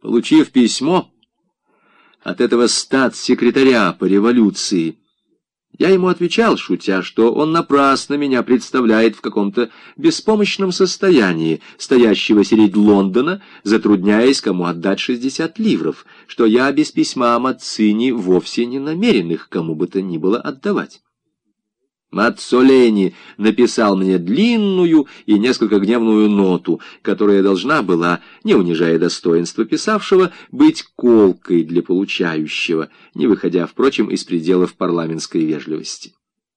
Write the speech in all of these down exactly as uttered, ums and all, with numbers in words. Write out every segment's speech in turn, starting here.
Получив письмо от этого статс-секретаря по революции, я ему отвечал, шутя, что он напрасно меня представляет в каком-то беспомощном состоянии, стоящего средь Лондона, затрудняясь кому отдать шестьдесят ливров, что я без письма Маццини вовсе не намерен их кому бы то ни было отдавать. Маццолени написал мне длинную и несколько гневную ноту, которая должна была, не унижая достоинства писавшего, быть колкой для получающего, не выходя, впрочем, из пределов парламентской вежливости.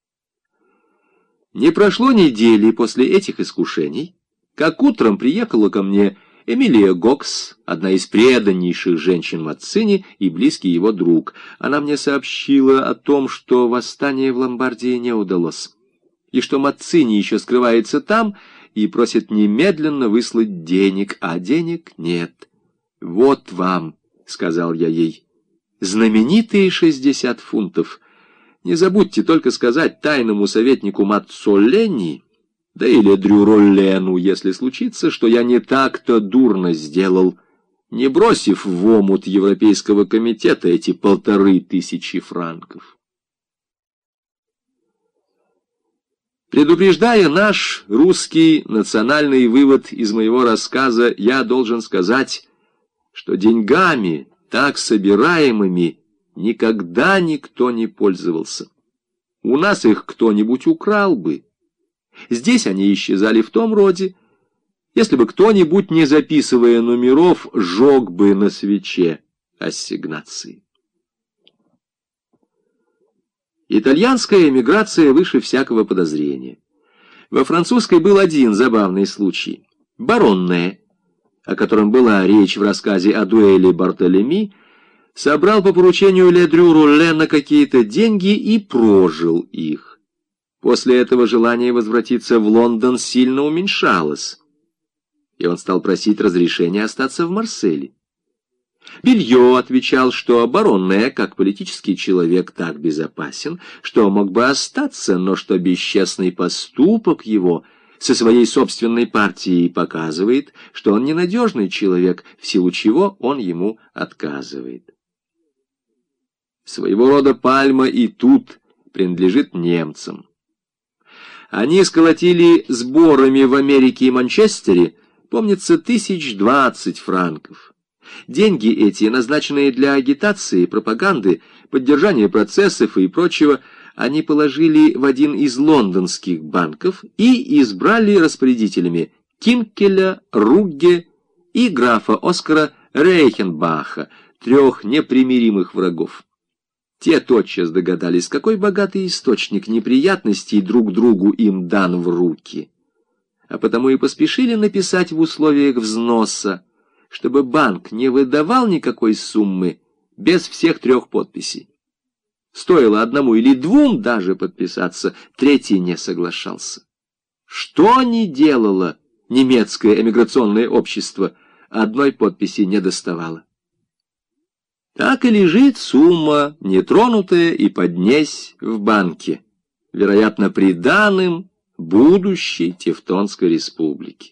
Не прошло недели после этих искушений, как утром приехала ко мне Эмилия Гокс, одна из преданнейших женщин Маццини и близкий его друг. Она мне сообщила о том, что восстание в Ломбардии не удалось, и что Маццини еще скрывается там и просит немедленно выслать денег, а денег нет. «Вот вам», — сказал я ей, — «знаменитые шестьдесят фунтов. Не забудьте только сказать тайному советнику Маццолени, да или Дрю-Роллену, если случится, что я не так-то дурно сделал, не бросив в омут Европейского комитета эти полторы тысячи франков». Предупреждая наш русский национальный вывод из моего рассказа, я должен сказать, что деньгами, так собираемыми, никогда никто не пользовался. У нас их кто-нибудь украл бы. Здесь они исчезали в том роде, если бы кто-нибудь, не записывая номеров, жег бы на свече ассигнации. Итальянская эмиграция выше всякого подозрения. Во французской был один забавный случай. Баронне, о котором была речь в рассказе о дуэли Бартолеми, собрал по поручению Ле Дрю-Роллена какие-то деньги и прожил их. После этого желание возвратиться в Лондон сильно уменьшалось, и он стал просить разрешения остаться в Марселе. Белье отвечал, что баронне, как политический человек, так безопасен, что мог бы остаться, но что бесчестный поступок его со своей собственной партией показывает, что он ненадежный человек, в силу чего он ему отказывает. Своего рода пальма и тут принадлежит немцам. Они сколотили сборами в Америке и Манчестере, помнится, тысяч двадцать франков. Деньги эти, назначенные для агитации, пропаганды, поддержания процессов и прочего, они положили в один из лондонских банков и избрали распорядителями Кинкеля, Ругге и графа Оскара Рейхенбаха, трех непримиримых врагов. Те тотчас догадались, какой богатый источник неприятностей друг другу им дан в руки, а потому и поспешили написать в условиях взноса, чтобы банк не выдавал никакой суммы без всех трех подписей. Стоило одному или двум даже подписаться, третий не соглашался. Что ни делало немецкое эмиграционное общество, одной подписи не доставало. Так и лежит сумма, нетронутая и поднесь в банке, вероятно, приданым будущей Тевтонской республики.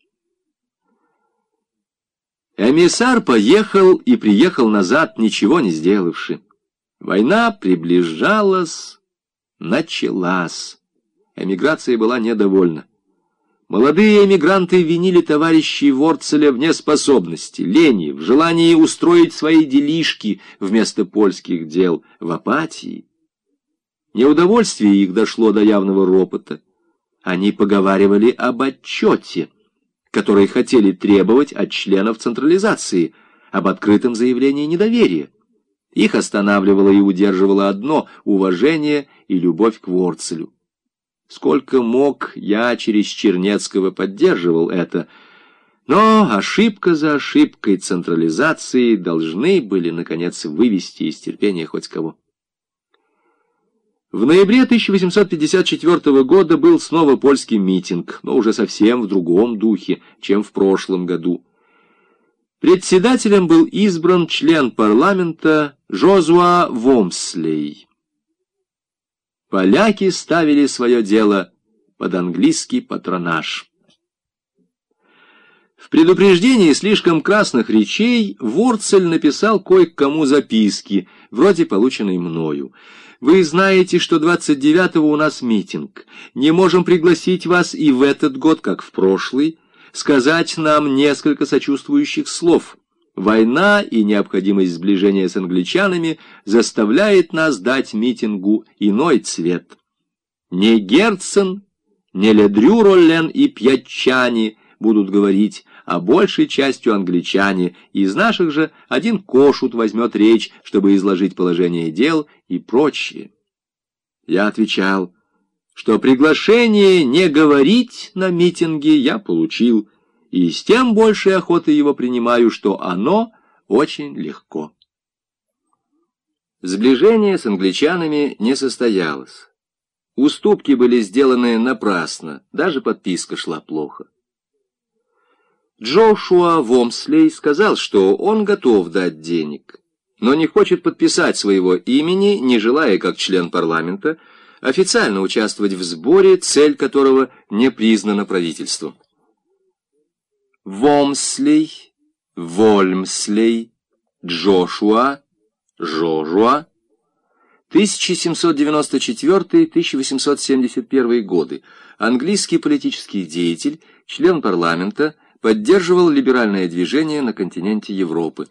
Эмиссар поехал и приехал назад, ничего не сделавши. Война приближалась, началась. Эмиграция была недовольна. Молодые эмигранты винили товарищей Ворцеля в неспособности, лени, в желании устроить свои делишки вместо польских дел, в апатии. Неудовольствие их дошло до явного ропота. Они поговаривали об отчете, который хотели требовать от членов централизации, об открытом заявлении недоверия. Их останавливало и удерживало одно — уважение и любовь к Ворцелю. Сколько мог, я через Чернецкого поддерживал это, но ошибка за ошибкой централизации должны были, наконец, вывести из терпения хоть кого. В ноябре тысяча восемьсот пятьдесят четвёртого года был снова польский митинг, но уже совсем в другом духе, чем в прошлом году. Председателем был избран член парламента Жозуа Вомслей. Поляки ставили свое дело под английский патронаж. В предупреждении слишком красных речей Ворцель написал кое-кому записки, вроде полученной мною. «Вы знаете, что двадцать девятого у нас митинг. Не можем пригласить вас и в этот год, как в прошлый, сказать нам несколько сочувствующих слов. Война и необходимость сближения с англичанами заставляет нас дать митингу иной цвет. Не Герцен, не Ледрю Роллен и пьяччане будут говорить, а большей частью англичане, из наших же один Кошут возьмет речь, чтобы изложить положение дел и прочее». Я отвечал, что приглашение не говорить на митинге я получил, и с тем большей охотой его принимаю, что оно очень легко. Сближение с англичанами не состоялось. Уступки были сделаны напрасно, даже подписка шла плохо. Джошуа Вомслей сказал, что он готов дать денег, но не хочет подписать своего имени, не желая, как член парламента, официально участвовать в сборе, цель которого не признана правительством. Вомслей, Вольмслей, Джошуа, Жожуа, тысяча семьсот девяносто четвёртый — тысяча восемьсот семьдесят первый годы, английский политический деятель, член парламента, поддерживал либеральное движение на континенте Европы.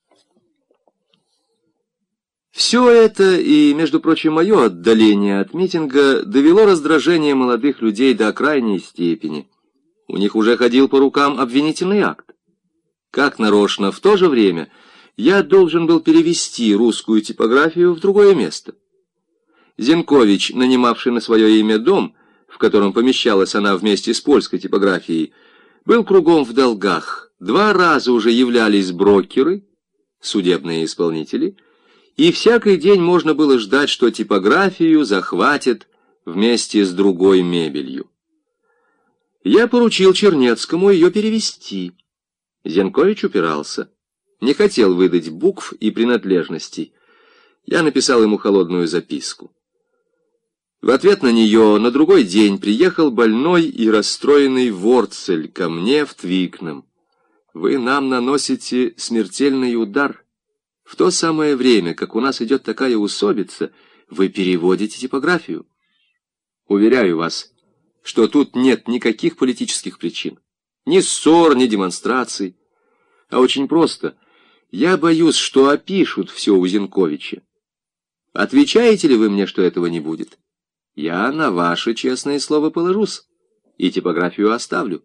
Все это, и, между прочим, мое отдаление от митинга, довело раздражение молодых людей до крайней степени. У них уже ходил по рукам обвинительный акт. Как нарочно, в то же время я должен был перевести русскую типографию в другое место. Зенкович, нанимавший на свое имя дом, в котором помещалась она вместе с польской типографией, был кругом в долгах. Два раза уже являлись брокеры, судебные исполнители, и всякий день можно было ждать, что типографию захватят вместе с другой мебелью. Я поручил Чернецкому ее перевести. Зенкович упирался, не хотел выдать букв и принадлежностей. Я написал ему холодную записку. В ответ на нее на другой день приехал больной и расстроенный Ворцель ко мне в Твикном. «Вы нам наносите смертельный удар. В то самое время, как у нас идет такая усобица, вы переводите типографию. Уверяю вас, что тут нет никаких политических причин, ни ссор, ни демонстраций, а очень просто. Я боюсь, что опишут все у Зенковича. Отвечаете ли вы мне, что этого не будет? Я на ваше честное слово положусь и типографию оставлю».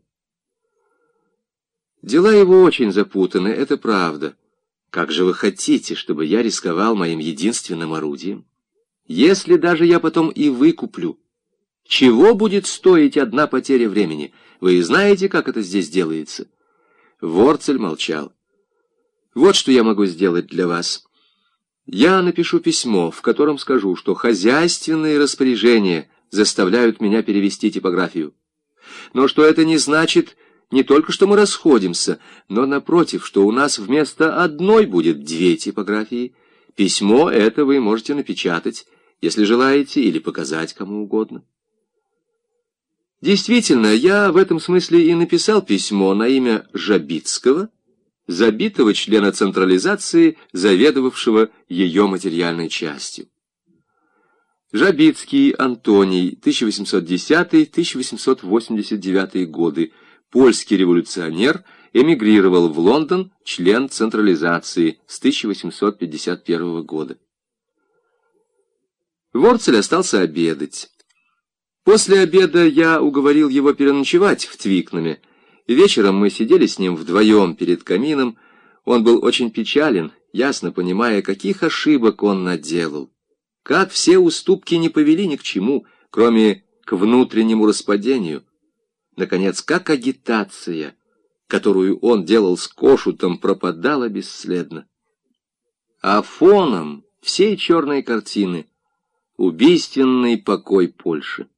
Дела его очень запутаны, это правда. Как же вы хотите, чтобы я рисковал моим единственным орудием? Если даже я потом и выкуплю, чего будет стоить одна потеря времени? Вы знаете, как это здесь делается? Ворцель молчал. Вот что я могу сделать для вас. Я напишу письмо, в котором скажу, что хозяйственные распоряжения заставляют меня перевести типографию. Но что это не значит не только, что мы расходимся, но, напротив, что у нас вместо одной будет две типографии. Письмо это вы можете напечатать, если желаете, или показать кому угодно. Действительно, я в этом смысле и написал письмо на имя Жабицкого, забитого члена централизации, заведовавшего ее материальной частью. Жабицкий Антоний, тысяча восемьсот десятый — тысяча восемьсот восемьдесят девятый годы, польский революционер, эмигрировал в Лондон, член централизации с тысяча восемьсот пятьдесят первого года. Ворцель остался обедать. После обеда я уговорил его переночевать в Твикнаме. Вечером мы сидели с ним вдвоем перед камином. Он был очень печален, ясно понимая, каких ошибок он наделал. Как все уступки не повели ни к чему, кроме к внутреннему распадению. Наконец, как агитация, которую он делал с Кошутом, пропадала бесследно. А фоном всей черной картины — убийственный покой Польши.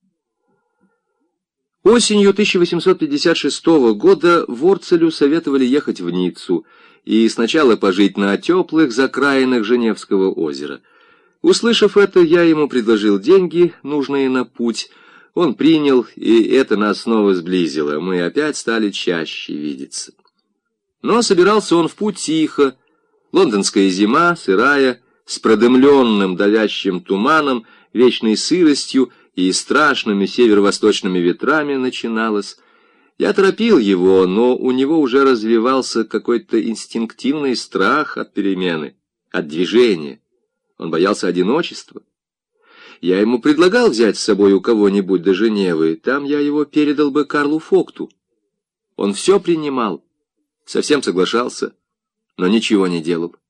Осенью тысяча восемьсот пятьдесят шестого года Ворцелю советовали ехать в Ниццу и сначала пожить на теплых закраинах Женевского озера. Услышав это, я ему предложил деньги, нужные на путь. Он принял, и это нас снова сблизило. Мы опять стали чаще видеться. Но собирался он в путь тихо. Лондонская зима, сырая, с продымленным давящим туманом, вечной сыростью и страшными северо-восточными ветрами начиналась. Я торопил его, но у него уже развивался какой-то инстинктивный страх от перемены, от движения. Он боялся одиночества. Я ему предлагал взять с собой у кого-нибудь до Женевы, там я его передал бы Карлу Фокту. Он все принимал, совсем соглашался, но ничего не делал.